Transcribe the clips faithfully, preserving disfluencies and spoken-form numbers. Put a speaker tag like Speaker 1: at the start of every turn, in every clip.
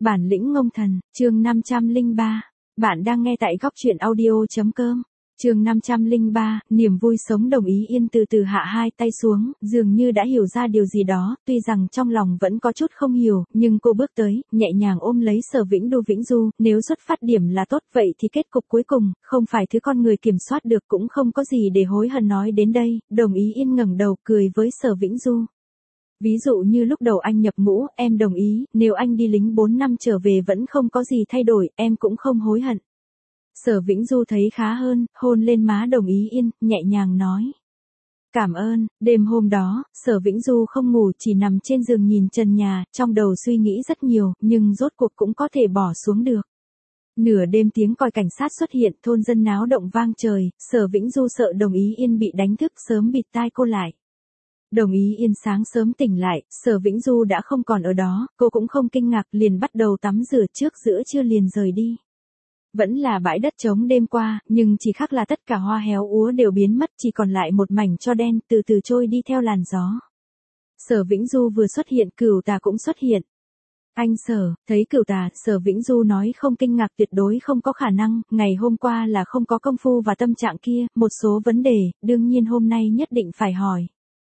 Speaker 1: Bản lĩnh ngông thần, chương năm trăm lẻ ba. Bạn đang nghe tại góc truyện audio.com. Chương năm trăm lẻ ba, niềm vui sống Đồng Ý Yên từ từ hạ hai tay xuống, dường như đã hiểu ra điều gì đó, tuy rằng trong lòng vẫn có chút không hiểu, nhưng cô bước tới, nhẹ nhàng ôm lấy Sở Vĩnh Du Vĩnh Du, nếu xuất phát điểm là tốt vậy thì kết cục cuối cùng, không phải thứ con người kiểm soát được cũng không có gì để hối hận. Nói đến đây, Đồng Ý Yên ngẩng đầu cười với Sở Vĩnh Du. Ví dụ như lúc đầu anh nhập ngũ, em đồng ý, nếu anh đi lính bốn năm trở về vẫn không có gì thay đổi, em cũng không hối hận. Sở Vĩnh Du thấy khá hơn, hôn lên má Đồng Ý Yên, nhẹ nhàng nói. Cảm ơn. Đêm hôm đó, Sở Vĩnh Du không ngủ, chỉ nằm trên giường nhìn trần nhà, trong đầu suy nghĩ rất nhiều, nhưng rốt cuộc cũng có thể bỏ xuống được. Nửa đêm tiếng còi cảnh sát xuất hiện, thôn dân náo động vang trời, Sở Vĩnh Du sợ Đồng Ý Yên bị đánh thức sớm bịt tai cô lại. Đồng Ý Yên sáng sớm tỉnh lại, Sở Vĩnh Du đã không còn ở đó, cô cũng không kinh ngạc, liền bắt đầu tắm rửa, trước giữa trưa liền rời đi. Vẫn là bãi đất trống đêm qua, nhưng chỉ khác là tất cả hoa héo úa đều biến mất, chỉ còn lại một mảnh tro đen từ từ trôi đi theo làn gió. Sở Vĩnh Du vừa xuất hiện, Cửu Tà cũng xuất hiện. Anh Sở, thấy Cửu Tà, Sở Vĩnh Du nói không kinh ngạc, tuyệt đối không có khả năng, ngày hôm qua là không có công phu và tâm trạng kia, một số vấn đề, đương nhiên hôm nay nhất định phải hỏi.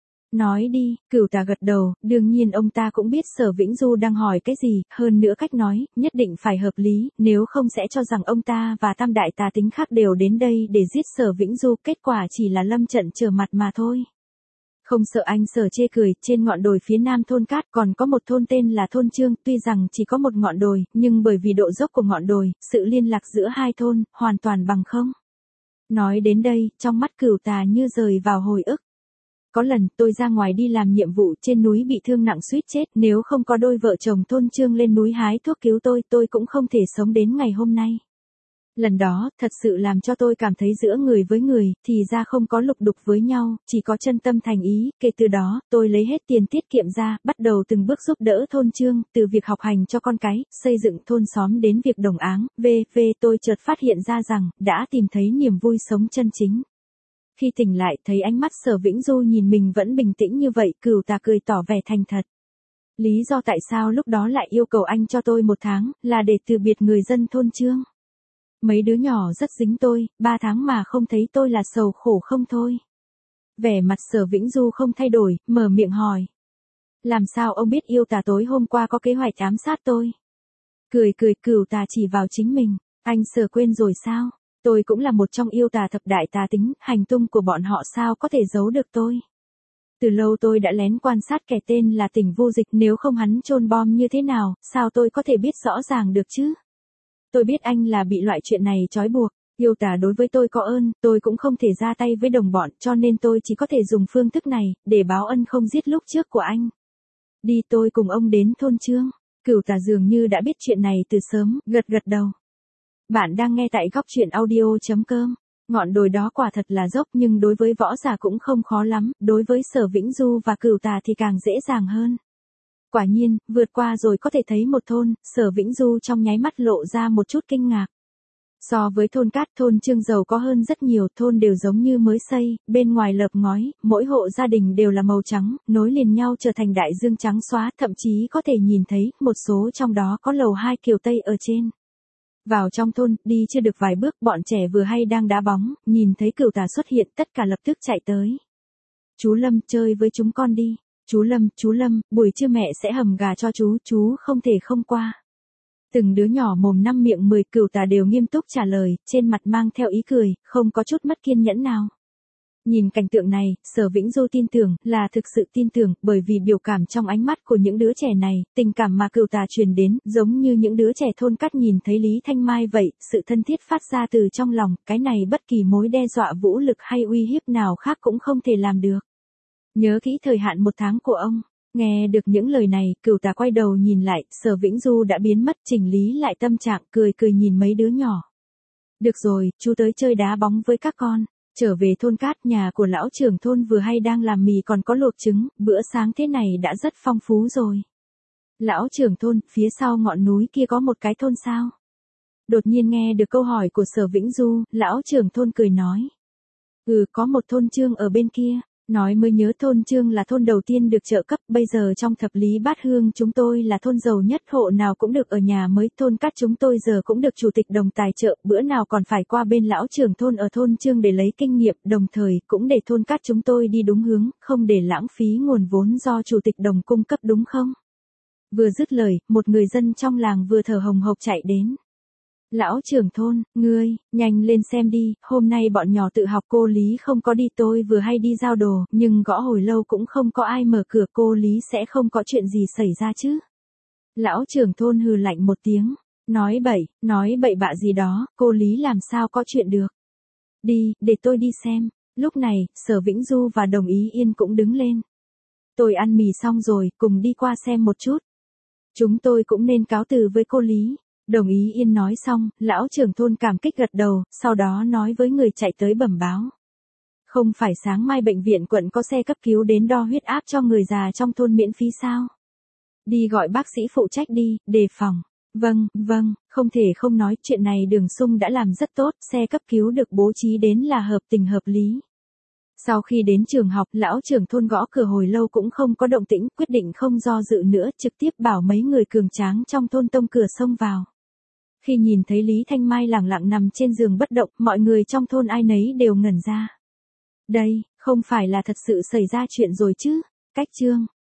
Speaker 1: Nói đi, Cửu Tà gật đầu, đương nhiên ông ta cũng biết Sở Vĩnh Du đang hỏi cái gì, hơn nữa cách nói, nhất định phải hợp lý, nếu không sẽ cho rằng ông ta và tam đại tà tính khác đều đến đây để giết Sở Vĩnh Du, kết quả chỉ là lâm trận trở mặt mà thôi. Không sợ anh Sở chê cười, trên ngọn đồi phía nam thôn Cát còn có một thôn tên là thôn Trương, tuy rằng chỉ có một ngọn đồi, nhưng bởi vì độ dốc của ngọn đồi, sự liên lạc giữa hai thôn, hoàn toàn bằng không. Nói đến đây, trong mắt Cửu Tà như rời vào hồi ức. Có lần, tôi ra ngoài đi làm nhiệm vụ trên núi bị thương nặng suýt chết, nếu không có đôi vợ chồng thôn Trương lên núi hái thuốc cứu tôi, tôi cũng không thể sống đến ngày hôm nay. Lần đó, thật sự làm cho tôi cảm thấy giữa người với người, thì ra không có lục đục với nhau, chỉ có chân tâm thành ý, kể từ đó, tôi lấy hết tiền tiết kiệm ra, bắt đầu từng bước giúp đỡ thôn Trương, từ việc học hành cho con cái, xây dựng thôn xóm đến việc đồng áng, vân vân tôi chợt phát hiện ra rằng, đã tìm thấy niềm vui sống chân chính. Khi tỉnh lại, thấy ánh mắt Sở Vĩnh Du nhìn mình vẫn bình tĩnh như vậy, Cửu Tà cười tỏ vẻ thành thật. Lý do tại sao lúc đó lại yêu cầu anh cho tôi một tháng, là để từ biệt người dân thôn Trương. Mấy đứa nhỏ rất dính tôi, ba tháng mà không thấy tôi là sầu khổ không thôi. Vẻ mặt Sở Vĩnh Du không thay đổi, mở miệng hỏi. Làm sao ông biết yêu tà tối hôm qua có kế hoạch ám sát tôi? Cười cười, Cửu Tà chỉ vào chính mình, anh Sở quên rồi sao? Tôi cũng là một trong yêu tà thập đại tà tính, hành tung của bọn họ sao có thể giấu được tôi. Từ lâu tôi đã lén quan sát kẻ tên là Tỉnh Vô Dịch, nếu không hắn chôn bom như thế nào, sao tôi có thể biết rõ ràng được chứ? Tôi biết anh là bị loại chuyện này trói buộc, yêu tà đối với tôi có ơn, tôi cũng không thể ra tay với đồng bọn, cho nên tôi chỉ có thể dùng phương thức này, để báo ân không giết lúc trước của anh. Đi, tôi cùng ông đến thôn Trương. Cửu Tà dường như đã biết chuyện này từ sớm, gật gật đầu. Bạn đang nghe tại góc truyện audio.com. Ngọn đồi đó quả thật là dốc, nhưng đối với võ giả cũng không khó lắm, đối với Sở Vĩnh Du và Cửu Tà thì càng dễ dàng hơn. Quả nhiên, vượt qua rồi có thể thấy một thôn, Sở Vĩnh Du trong nháy mắt lộ ra một chút kinh ngạc. So với thôn Cát, thôn Trương giàu có hơn rất nhiều, thôn đều giống như mới xây, bên ngoài lợp ngói, mỗi hộ gia đình đều là màu trắng, nối liền nhau trở thành đại dương trắng xóa, thậm chí có thể nhìn thấy, một số trong đó có lầu hai kiểu Tây ở trên. Vào trong thôn, đi chưa được vài bước, bọn trẻ vừa hay đang đá bóng, nhìn thấy Cửu Tà xuất hiện, tất cả lập tức chạy tới. Chú Lâm, chơi với chúng con đi. Chú Lâm, chú Lâm, buổi trưa mẹ sẽ hầm gà cho chú, chú không thể không qua. Từng đứa nhỏ mồm năm miệng mười, Cửu Tà đều nghiêm túc trả lời, trên mặt mang theo ý cười, không có chút mất kiên nhẫn nào. Nhìn cảnh tượng này, Sở Vĩnh Du tin tưởng, là thực sự tin tưởng, bởi vì biểu cảm trong ánh mắt của những đứa trẻ này, tình cảm mà Cửu Tà truyền đến, giống như những đứa trẻ thôn Cát nhìn thấy Lý Thanh Mai vậy, sự thân thiết phát ra từ trong lòng, cái này bất kỳ mối đe dọa vũ lực hay uy hiếp nào khác cũng không thể làm được. Nhớ kỹ thời hạn một tháng của ông. Nghe được những lời này, Cửu Tà quay đầu nhìn lại, Sở Vĩnh Du đã biến mất, chỉnh lý lại tâm trạng, cười cười nhìn mấy đứa nhỏ. Được rồi, chú tới chơi đá bóng với các con. Trở về thôn Cát, nhà của lão trưởng thôn vừa hay đang làm mì còn có luộc trứng, bữa sáng thế này đã rất phong phú rồi. Lão trưởng thôn, phía sau ngọn núi kia có một cái thôn sao? Đột nhiên nghe được câu hỏi của Sở Vĩnh Du, lão trưởng thôn cười nói. Ừ, có một thôn Trương ở bên kia. Nói mới nhớ thôn Trương là thôn đầu tiên được trợ cấp, bây giờ trong thập lý bát hương chúng tôi là thôn giàu nhất, hộ nào cũng được ở nhà mới, thôn Cát chúng tôi giờ cũng được chủ tịch đồng tài trợ, bữa nào còn phải qua bên lão trưởng thôn ở thôn Trương để lấy kinh nghiệm, đồng thời cũng để thôn Cát chúng tôi đi đúng hướng, không để lãng phí nguồn vốn do chủ tịch đồng cung cấp, đúng không? Vừa dứt lời, một người dân trong làng vừa thở hồng hộc chạy đến. Lão trưởng thôn, ngươi, nhanh lên xem đi, hôm nay bọn nhỏ tự học cô Lý không có đi, tôi vừa hay đi giao đồ, nhưng gõ hồi lâu cũng không có ai mở cửa, cô Lý sẽ không có chuyện gì xảy ra chứ. Lão trưởng thôn hừ lạnh một tiếng, nói bậy, nói bậy bạ gì đó, cô Lý làm sao có chuyện được. Đi, để tôi đi xem. Lúc này, Sở Vĩnh Du và Đồng Ý Yên cũng đứng lên. Tôi ăn mì xong rồi, cùng đi qua xem một chút. Chúng tôi cũng nên cáo từ với cô Lý. Đồng Ý Yên nói xong, lão trưởng thôn cảm kích gật đầu, sau đó nói với người chạy tới bẩm báo. Không phải sáng mai bệnh viện quận có xe cấp cứu đến đo huyết áp cho người già trong thôn miễn phí sao? Đi gọi bác sĩ phụ trách đi, đề phòng. Vâng, vâng, không thể không nói, chuyện này Đường Sung đã làm rất tốt, xe cấp cứu được bố trí đến là hợp tình hợp lý. Sau khi đến trường học, lão trưởng thôn gõ cửa hồi lâu cũng không có động tĩnh, quyết định không do dự nữa, trực tiếp bảo mấy người cường tráng trong thôn tông cửa xông vào. Khi nhìn thấy Lý Thanh Mai lẳng lặng nằm trên giường bất động, mọi người trong thôn ai nấy đều ngẩn ra. Đây, không phải là thật sự xảy ra chuyện rồi chứ? Cách chương